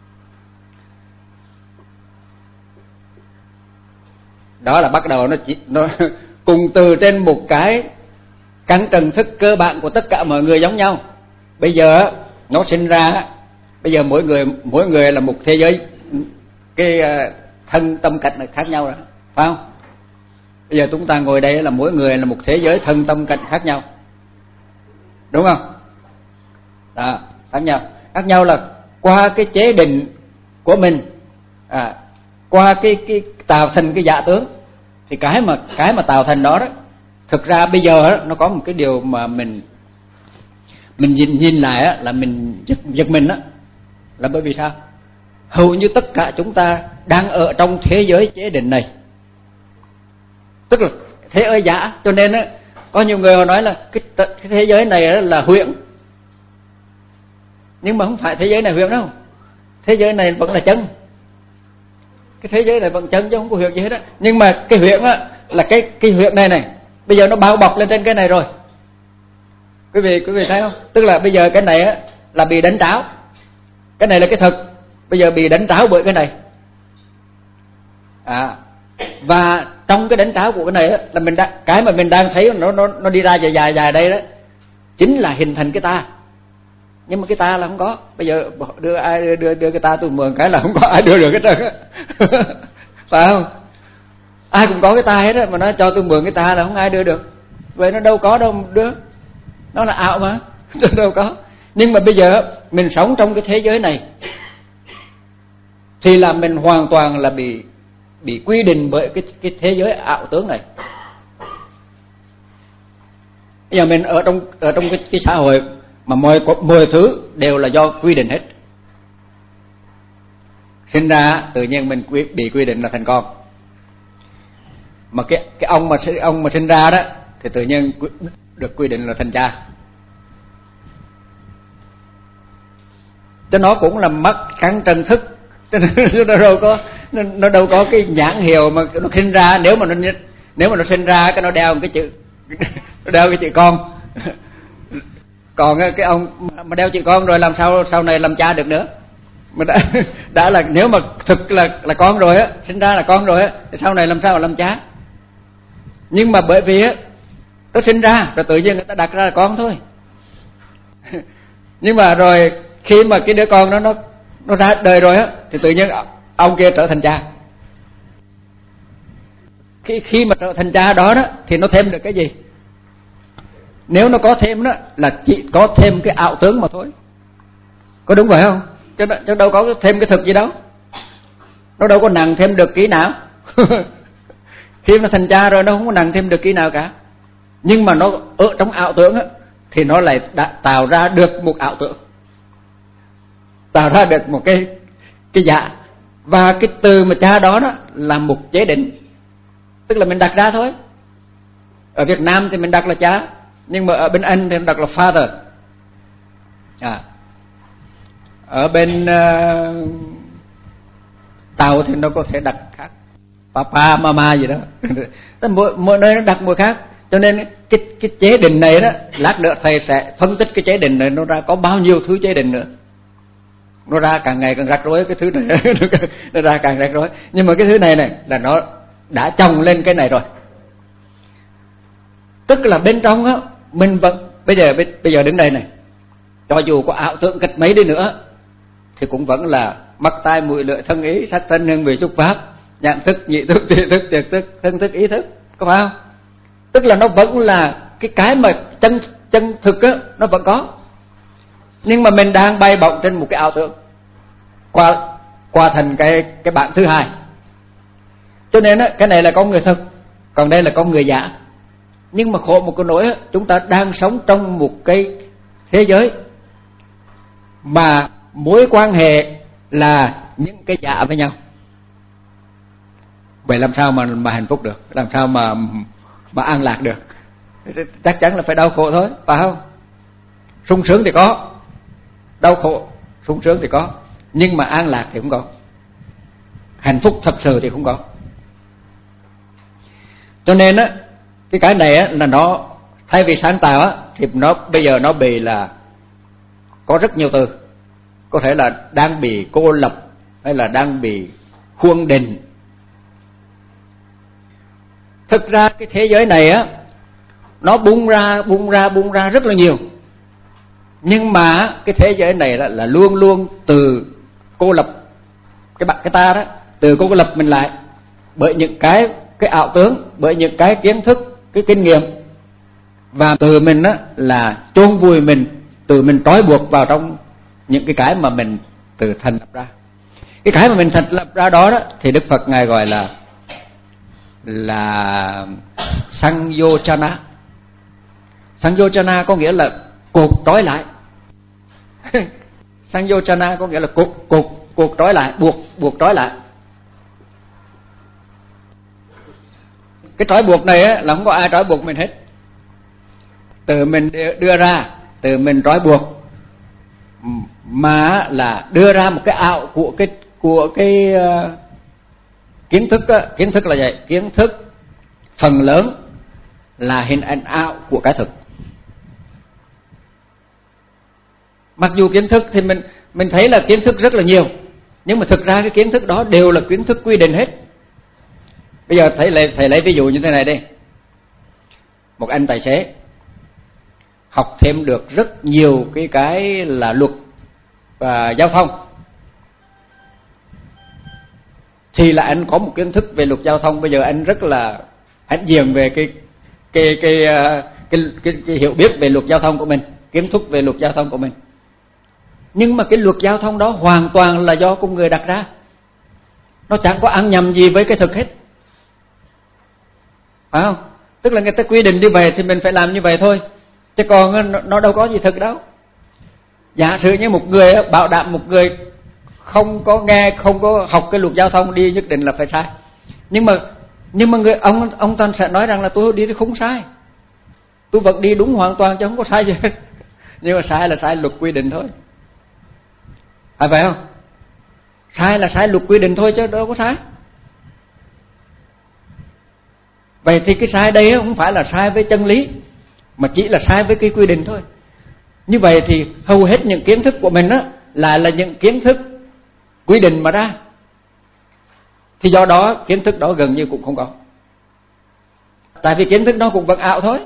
Đó là bắt đầu nó chỉ nó cùng từ trên một cái căn trần thức cơ bản của tất cả mọi người giống nhau. Bây giờ nó sinh ra, bây giờ mỗi người mỗi người là một thế giới, cái thân tâm cảnh là khác nhau rồi, phải không? Bây giờ chúng ta ngồi đây là mỗi người là một thế giới thân tâm cảnh khác nhau, đúng không? Đó, khác nhau. Khác nhau là qua cái chế định của mình, à, qua cái cái tạo thành cái giả tướng. Thì cái mà cái mà tạo thành đó đó, thực ra bây giờ đó, nó có một cái điều mà mình mình nhìn nhìn lại đó, là mình giật, giật mình đó, là bởi vì sao? Hầu như tất cả chúng ta đang ở trong thế giới chế định này, tức là thế giới giả. Cho nên đó, có nhiều người họ nói là cái, cái thế giới này là huyễn, nhưng mà không phải thế giới này huyễn đâu. Thế giới này vẫn là chân. Cái thế giới này vẫn chân chứ không có huyễn gì hết á. Nhưng mà cái huyễn á là cái cái huyễn này này, bây giờ nó bao bọc lên trên cái này rồi. Quý vị quý vị thấy không? Tức là bây giờ cái này á là bị đánh tráo. Cái này là cái thực, bây giờ bị đánh tráo bởi cái này. À, và trong cái đánh tráo của cái này á là mình đang, cái mà mình đang thấy nó nó nó đi ra dài dài dài đây đó, chính là hình thành cái ta. Nhưng mà cái ta là không có. Bây giờ đưa ai đưa đưa, đưa cái ta tôi mượn cái là không có ai đưa được hết trơn á. Phải không? Ai cũng có cái ta hết á, mà nó cho tôi mượn cái ta là không ai đưa được. Vậy nó đâu có đâu đưa. Nó là ảo mà, đâu có. Nhưng mà bây giờ mình sống trong cái thế giới này thì là mình hoàn toàn là bị bị quy định bởi cái cái thế giới ảo tướng này. Bây giờ mình ở trong ở trong cái, cái xã hội mà mọi mọi thứ đều là do quy định hết. Sinh ra tự nhiên mình quy, bị quy định là thành con. Mà cái cái ông mà ông mà sinh ra đó thì tự nhiên được quy định là thành cha. Cho nó cũng là mất căn trần thức. Nó đâu có nó, nó đâu có cái nhãn hiệu mà nó sinh ra. Nếu mà nó nếu mà nó sinh ra cái nó đeo cái chữ nó đeo cái chữ con. Còn cái ông mà đeo chữ con rồi làm sao sau này làm cha được nữa? Mà đã đã là nếu mà thực là là con rồi á, sinh ra là con rồi á, thì sau này làm sao mà làm cha? Nhưng mà bởi vì á nó sinh ra rồi tự nhiên người ta đặt ra là con thôi. Nhưng mà rồi khi mà cái đứa con đó nó nó ra đời rồi á thì tự nhiên ông kia trở thành cha. Khi khi mà trở thành cha đó đó thì nó thêm được cái gì? Nếu nó có thêm đó là chỉ có thêm cái ảo tướng mà thôi. Có đúng vậy không? Chứ, chứ đâu có thêm cái thực gì đâu. Nó đâu có nặng thêm được kỹ nào. Khi nó thành cha rồi nó không có nặng thêm được kỹ nào cả. Nhưng mà nó ở trong ảo tưởng á thì nó lại đã tạo ra được một ảo tưởng, tạo ra được một cái cái dạ. Và cái từ mà cha đó đó là một chế định, tức là mình đặt ra thôi. Ở Việt Nam thì mình đặt là cha, nhưng mà ở bên Anh thì mình đặt là father. À, ở bên uh, Tàu thì nó có thể đặt khác, papa, mama gì đó. mỗi, mỗi nơi nó đặt một khác. Cho nên cái cái chế định này đó, lát nữa thầy sẽ phân tích cái chế định này nó ra có bao nhiêu thứ chế định nữa. Nó ra càng ngày càng rắc rối cái thứ này. Nó ra càng rắc rối. Nhưng mà cái thứ này này là nó đã chồng lên cái này rồi. Tức là bên trong á mình vẫn bây giờ bây giờ đứng đây này, cho dù có ảo tưởng cách mấy đi nữa thì cũng vẫn là mắt tai mũi lưỡi thân ý sắc thân hương vị xúc pháp, nhãn thức, nhị thức, tri thức, thiệt thức, thân thức, ý thức, có phải không? Tức là nó vẫn là cái cái mà chân chân thực á, nó vẫn có. Nhưng mà mình đang bay bổng trên một cái ảo tưởng qua qua thành cái cái bản thứ hai. Cho nên á cái này là con người thực, còn đây là con người giả. Nhưng mà khổ một cái nỗi á, chúng ta đang sống trong một cái thế giới mà mối quan hệ là những cái dạ với nhau. Vậy làm sao mà mà hạnh phúc được, làm sao mà mà an lạc được? Chắc chắn là phải đau khổ thôi, phải không? Sung sướng thì có, đau khổ, sung sướng thì có, nhưng mà an lạc thì không có, hạnh phúc thật sự thì không có. Cho nên á, cái cái này á là nó thay vì sáng tạo á thì nó bây giờ nó bị là có rất nhiều từ, có thể là đang bị cô lập hay là đang bị khuôn định. Thực ra cái thế giới này á nó bung ra bung ra bung ra rất là nhiều, nhưng mà cái thế giới này là, là luôn luôn từ cô lập cái bạn cái ta đó, từ cô lập mình lại bởi những cái cái ảo tưởng, bởi những cái kiến thức, cái kinh nghiệm, và từ mình á là chôn vùi mình, từ mình trói buộc vào trong những cái cái mà mình từ thành lập ra. Cái cái mà mình thành lập ra đó, đó thì Đức Phật ngài gọi là là Sanyochana. Sanyochana có nghĩa là cột trói lại. Sanyochana có nghĩa là cột cột cột trói lại, buộc buộc trói lại. Cái trói buộc này á là không có ai trói buộc mình hết, từ mình đưa ra, từ mình trói buộc, mà là đưa ra một cái ảo của cái của cái uh, kiến thức á. Kiến thức là vậy, kiến thức phần lớn là hình ảnh ảo của cái thực. Mặc dù kiến thức thì mình mình thấy là kiến thức rất là nhiều, nhưng mà thực ra cái kiến thức đó đều là kiến thức quy định hết. Bây giờ thầy lấy, thầy lấy ví dụ như thế này đi. Một anh tài xế học thêm được rất nhiều cái cái là luật và giao thông, thì là anh có một kiến thức về luật giao thông. Bây giờ anh rất là hãnh diện về cái cái cái cái, cái, cái, cái hiểu biết về luật giao thông của mình, kiến thức về luật giao thông của mình. Nhưng mà cái luật giao thông đó hoàn toàn là do con người đặt ra, nó chẳng có ăn nhầm gì với cái thực hết, phải không? Tức là người ta quy định như vậy thì mình phải làm như vậy thôi, chứ còn nó đâu có gì thực đâu. Giả sử như một người bảo đảm một người không có nghe, không có học cái luật giao thông đi nhất định là phải sai, nhưng mà nhưng mà người ông ông ta sẽ nói rằng là tôi đi thì không sai, tôi vẫn đi đúng hoàn toàn chứ không có sai gì hết. Nhưng mà sai là sai luật quy định thôi, phải vậy không? Sai là sai luật quy định thôi chứ đâu có sai. Vậy thì cái sai đây không phải là sai với chân lý, mà chỉ là sai với cái quy định thôi. Như vậy thì hầu hết những kiến thức của mình á là là những kiến thức quy định mà ra, thì do đó kiến thức đó gần như cũng không có, tại vì kiến thức đó cũng vẫn ảo thôi.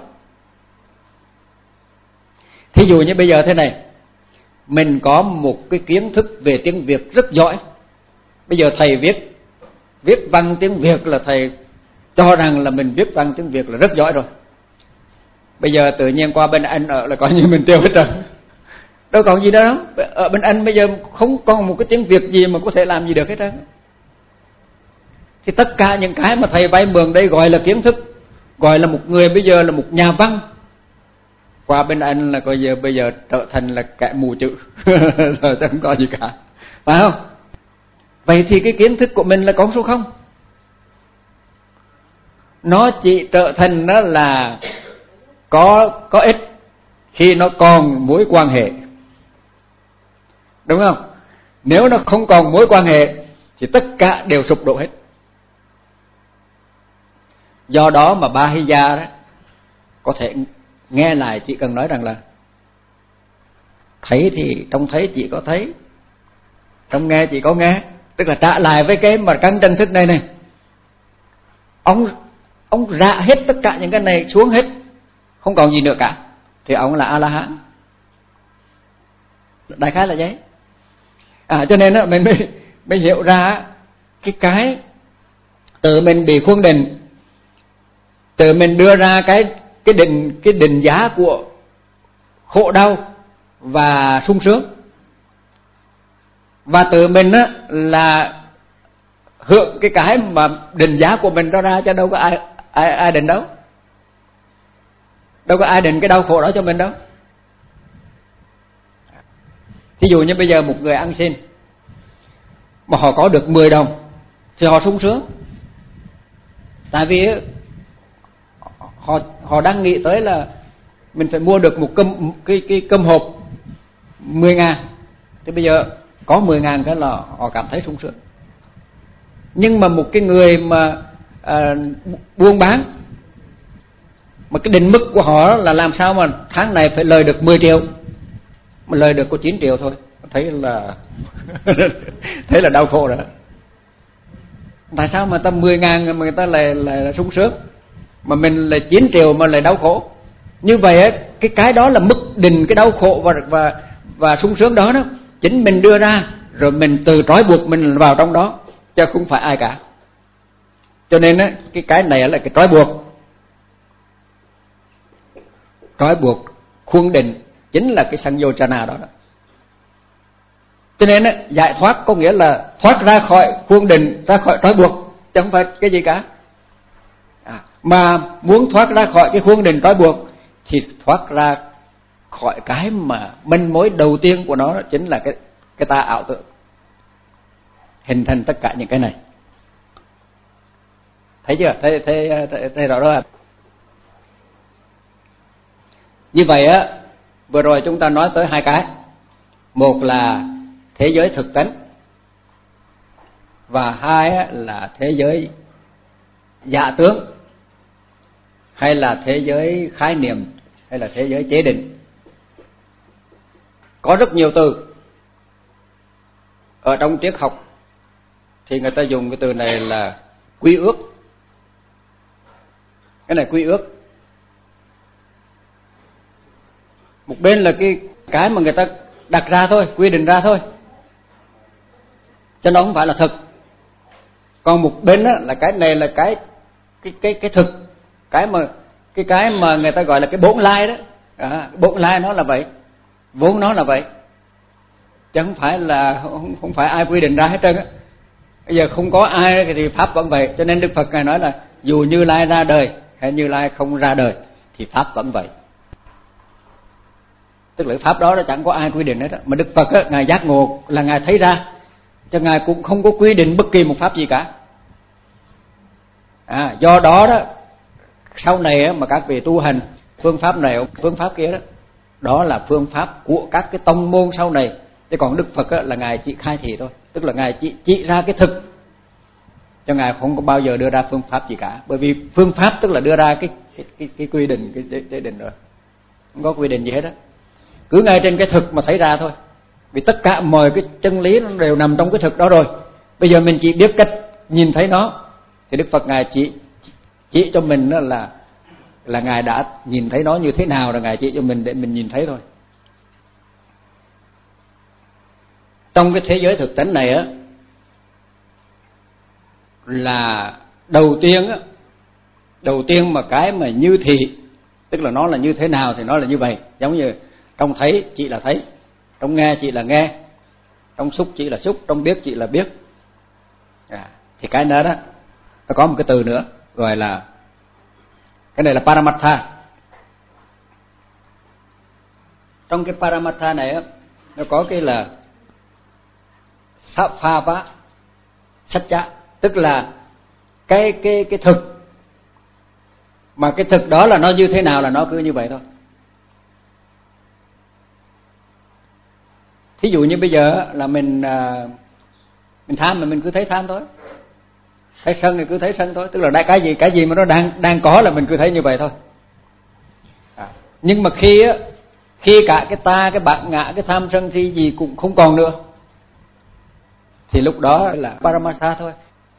Thí dụ như bây giờ thế này, mình có một cái kiến thức về tiếng Việt rất giỏi. Bây giờ thầy viết viết văn tiếng Việt là thầy cho rằng là mình viết văn tiếng Việt là rất giỏi rồi. Bây giờ tự nhiên qua bên Anh ở là coi như mình tiêu hết rồi, đâu còn gì đâu. Ở bên Anh bây giờ không còn một cái tiếng Việt gì mà có thể làm gì được hết trơn. Thì tất cả những cái mà thầy vay mượn đây gọi là kiến thức, gọi là một người bây giờ là một nhà văn, qua bên Anh là coi giờ bây giờ trở thành là kẻ mù chữ rồi chẳng có gì cả, phải không? Vậy thì cái kiến thức của mình là con số không, nó chỉ trở thành nó là có có ích khi nó còn mối quan hệ, đúng không? Nếu nó không còn mối quan hệ thì tất cả đều sụp đổ hết. Do đó mà Ba Hy Gia đó có thể nghe lại chỉ cần nói rằng là thấy thì trong thấy chỉ có thấy, trong nghe chỉ có nghe, tức là trả lại với cái mà căn chân thức này này. Ông ông rạ hết tất cả những cái này xuống hết, không còn gì nữa cả, thì ông là A-la-hán. Đại khái là vậy. À, cho nên đó, mình mới, mới hiểu ra cái cái tự mình bị khuôn định, tự mình đưa ra cái cái định cái định giá của khổ đau và sung sướng, và tự mình á là hưởng cái cái mà định giá của mình đó ra, chứ đâu có ai ai ai định đâu, đâu có ai định cái đau khổ đó cho mình đâu. Thí dụ như bây giờ một người ăn xin mà họ có được mười đồng thì họ sung sướng. Tại vì họ họ đang nghĩ tới là mình phải mua được một cơm cái cái cơm hộp mười ngàn, thì bây giờ có mười ngàn cái là họ cảm thấy sung sướng. Nhưng mà một cái người mà à, buôn bán mà cái định mức của họ là làm sao mà tháng này phải lời được mười triệu, mà lời được có chín triệu thôi, thấy là thấy là đau khổ rồi. Tại sao mà ta mười ngàn mà người ta lại lại sung sướng, mà mình là chín triệu mà lại đau khổ? Như vậy á, cái cái đó là mức định cái đau khổ và và và sung sướng đó đó chính mình đưa ra, rồi mình từ trói buộc mình vào trong đó, chứ không phải ai cả. Cho nên á, cái cái này là cái trói buộc, trói buộc khuôn định chính là cái Sanyochana đó, đó. Cho nên á, giải thoát có nghĩa là thoát ra khỏi khuôn định, ra khỏi trói buộc, chứ không phải cái gì cả. À, mà muốn thoát ra khỏi cái khuôn định trói buộc thì thoát ra khỏi cái mà manh mối đầu tiên của nó, đó chính là cái cái ta ảo tưởng, hình thành tất cả những cái này. Thấy chưa? Thấy thấy thấy, thấy rõ đó. Như vậy á, vừa rồi chúng ta nói tới hai cái. Một là thế giới thực tánh, và hai á, là thế giới giả tướng, hay là thế giới khái niệm, hay là thế giới chế định. Có rất nhiều từ. Ở trong triết học thì người ta dùng cái từ này là quy ước. Cái này quy ước. Một bên là cái cái mà người ta đặt ra thôi, quy định ra thôi, cho nó không phải là thực. Còn một bên đó là cái này là cái cái cái cái thực, cái mà cái cái mà người ta gọi là cái bổn lai đó. À, bổn lai nó là vậy, vốn nó là vậy, chứ không phải là không, không phải ai quy định ra hết trơn á. Bây giờ không có ai thì pháp vẫn vậy. Cho nên Đức Phật ngài nói là dù Như Lai ra đời hay Như Lai không ra đời thì pháp vẫn vậy. Tức là pháp đó nó chẳng có ai quy định hết á. Mà Đức Phật á, ngài giác ngộ là ngài thấy ra, cho ngài cũng không có quy định bất kỳ một pháp gì cả. À, do đó đó sau này á, mà các vị tu hành phương pháp này phương pháp kia đó, đó là phương pháp của các cái tông môn sau này. Chứ còn Đức Phật á, là ngài chỉ khai thị thôi, tức là ngài chỉ chỉ ra cái thực, cho ngài không có bao giờ đưa ra phương pháp gì cả. Bởi vì phương pháp tức là đưa ra cái cái cái, cái quy định, cái chế định rồi, không có quy định gì hết á. Cứ ngay trên cái thực mà thấy ra thôi. Vì tất cả mọi cái chân lý nó đều nằm trong cái thực đó rồi. Bây giờ mình chỉ biết cách nhìn thấy nó, thì Đức Phật ngài chỉ chỉ cho mình đó là là ngài đã nhìn thấy nó như thế nào, rồi ngài chỉ cho mình để mình nhìn thấy thôi. Trong cái thế giới thực tánh này á, là đầu tiên á, đầu tiên mà cái mà như thị, tức là nó là như thế nào thì nó là như vậy. Giống như trong thấy chỉ là thấy, trong nghe chỉ là nghe, trong xúc chỉ là xúc, trong biết chỉ là biết. À, thì cái đó đó nó có một cái từ nữa gọi là, cái này là Paramatha. Trong cái Paramatha này á, nó có cái là Saphava Satcha, tức là cái cái cái thực, mà cái thực đó là nó như thế nào là nó cứ như vậy thôi. Thí dụ như bây giờ là mình mình tham mà mình cứ thấy tham thôi, thấy sân thì cứ thấy sân thôi, tức là cái gì cái gì mà nó đang đang có là mình cứ thấy như vậy thôi. À, nhưng mà khi á, khi cả cái ta, cái bản ngã, cái tham sân si gì cũng không còn nữa, thì lúc đó là Paramatha thôi.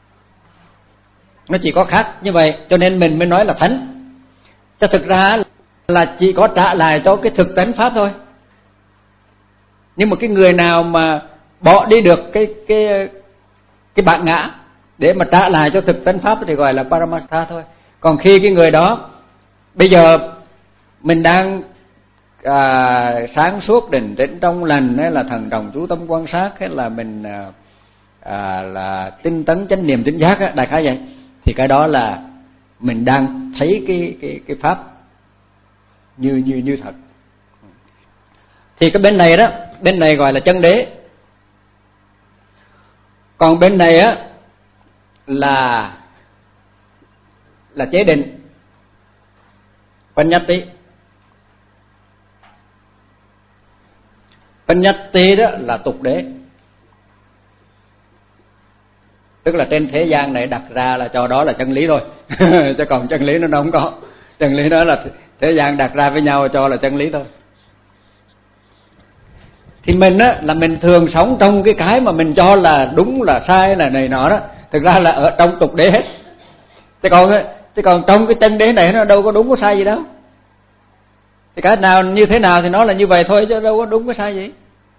Nó chỉ có khác như vậy, cho nên mình mới nói là thánh. Cho thực ra là chỉ có trả lại cho cái thực tánh pháp thôi. Nhưng mà cái người nào mà bỏ đi được cái cái cái bản ngã để mà trả lại cho thực tánh pháp thì gọi là Paramatha thôi. Còn khi cái người đó bây giờ mình đang à, sáng suốt định tĩnh trong lành, hay là thần đồng chú tâm quan sát, hay là mình à, à, là tinh tấn chánh niệm tỉnh giác á, đại khái vậy, thì cái đó là mình đang thấy cái cái cái pháp như như như thật. Thì cái bên này đó Bên này gọi là chân đế. Còn bên này á là là chế định, Panyati. Panyati đó là tục đế, tức là trên thế gian này đặt ra là cho đó là chân lý thôi. Chứ còn chân lý nó đâu không có. Chân lý đó là thế gian đặt ra với nhau cho là chân lý thôi. Thì mình á là mình thường sống trong cái cái mà mình cho là đúng là sai là này nọ đó, thực ra là ở trong tục đế hết. Chứ còn chứ còn trong cái chân đế này nó đâu có đúng có sai gì đâu. Thì cái nào như thế nào thì nó là như vậy thôi, chứ đâu có đúng có sai gì.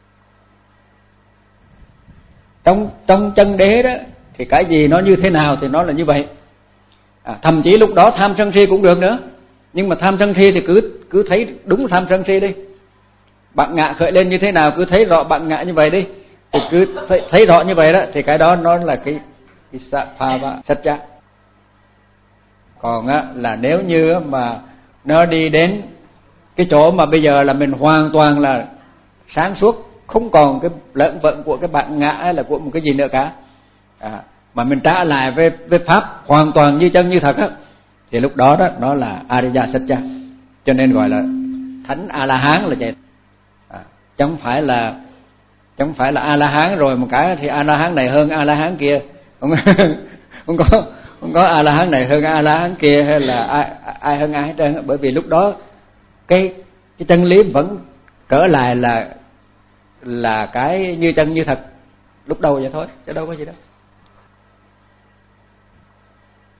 Trong trong chân đế đó thì cái gì nó như thế nào thì nó là như vậy. À, thậm chí lúc đó tham sân si cũng được nữa, nhưng mà tham sân si thì cứ cứ thấy đúng tham sân si đi. Bạn ngạ khởi lên như thế nào cứ thấy rõ bạn ngạ như vậy đi, thì cứ thấy, thấy rõ như vậy đó, thì cái đó nó là cái cái Sattva Satcha. Còn á là nếu như mà nó đi đến cái chỗ mà bây giờ là mình hoàn toàn là sáng suốt, không còn cái lợn vận của cái bạn ngã hay là của một cái gì nữa cả, à, mà mình trả lại với với pháp hoàn toàn như chân như thật á, thì lúc đó đó nó là Ariya Satcha. Cho nên gọi là thánh A La Hán là vậy. À, chẳng phải là chẳng phải là A La Hán rồi một cái thì A La Hán này hơn A La Hán kia, không, không có không có A La Hán này hơn A La Hán kia hay là ai ai hơn ai hết trơn. Bởi vì lúc đó cái cái chân lý vẫn trở lại là là cái như chân như thật lúc đầu vậy thôi, chứ đâu có gì đâu.